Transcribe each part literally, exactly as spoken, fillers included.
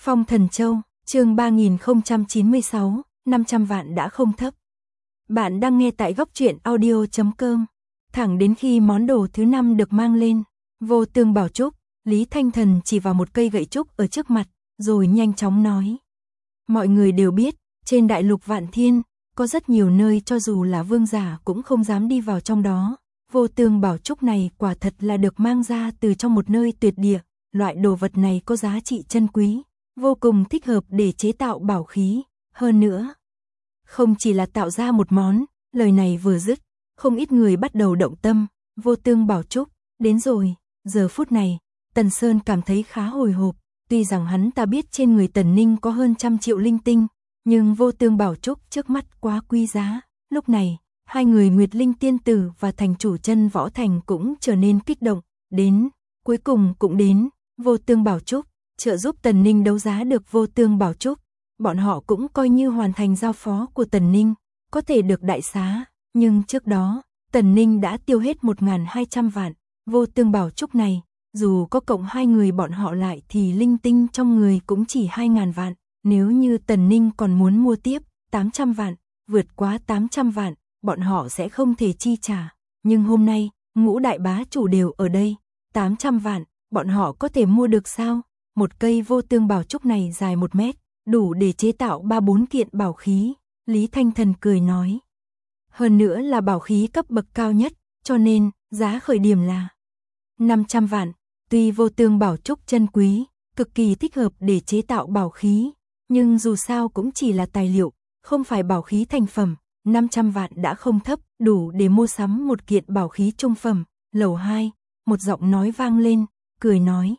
Phong Thần Châu, chương ba nghìn không trăm chín mươi sáu, năm trăm vạn đã không thấp. Bạn đang nghe tại góc truyện audio chấm com. Thẳng đến khi món đồ thứ năm được mang lên, Vô Tương bảo trúc, Lý Thanh Thần chỉ vào một cây gậy trúc ở trước mặt, rồi nhanh chóng nói. Mọi người đều biết, trên đại lục Vạn Thiên, có rất nhiều nơi cho dù là vương giả cũng không dám đi vào trong đó. Vô Tương bảo trúc này quả thật là được mang ra từ trong một nơi tuyệt địa, loại đồ vật này có giá trị chân quý, vô cùng thích hợp để chế tạo bảo khí, hơn nữa. Không chỉ là tạo ra một món, lời này vừa dứt, không ít người bắt đầu động tâm, Vô Tương bảo trúc, đến rồi, giờ phút này, Tần Sơn cảm thấy khá hồi hộp, tuy rằng hắn ta biết trên người Tần Ninh có hơn trăm triệu linh tinh, nhưng Vô Tương bảo trúc trước mắt quá quý giá, lúc này, hai người Nguyệt Linh Tiên Tử và thành chủ Chân Võ Thành cũng trở nên kích động, đến, cuối cùng cũng đến, Vô Tương bảo trúc, trợ giúp Tần Ninh đấu giá được Vô Tương bảo trúc, bọn họ cũng coi như hoàn thành giao phó của Tần Ninh, có thể được đại xá, nhưng trước đó, Tần Ninh đã tiêu hết một nghìn hai trăm vạn, Vô Tương bảo trúc này, dù có cộng hai người bọn họ lại thì linh tinh trong người cũng chỉ hai nghìn vạn, nếu như Tần Ninh còn muốn mua tiếp, tám trăm vạn, vượt quá tám trăm vạn, bọn họ sẽ không thể chi trả, nhưng hôm nay, ngũ đại bá chủ đều ở đây, tám trăm vạn, bọn họ có thể mua được sao? Một cây Vô Tương bảo trúc này dài một mét, đủ để chế tạo ba bốn kiện bảo khí, Lý Thanh Thần cười nói. Hơn nữa là bảo khí cấp bậc cao nhất, cho nên, giá khởi điểm là năm trăm vạn, tuy Vô Tương bảo trúc chân quý, cực kỳ thích hợp để chế tạo bảo khí, nhưng dù sao cũng chỉ là tài liệu, không phải bảo khí thành phẩm, năm trăm vạn đã không thấp, đủ để mua sắm một kiện bảo khí trung phẩm. Lầu hai, một giọng nói vang lên, cười nói.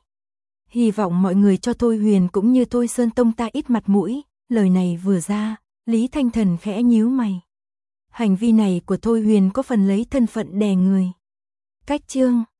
Hy vọng mọi người cho Thôi Huyền cũng như Thôi Sơn Tông ta ít mặt mũi, lời này vừa ra, Lý Thanh Thần khẽ nhíu mày. Hành vi này của Thôi Huyền có phần lấy thân phận đè người. Cách chương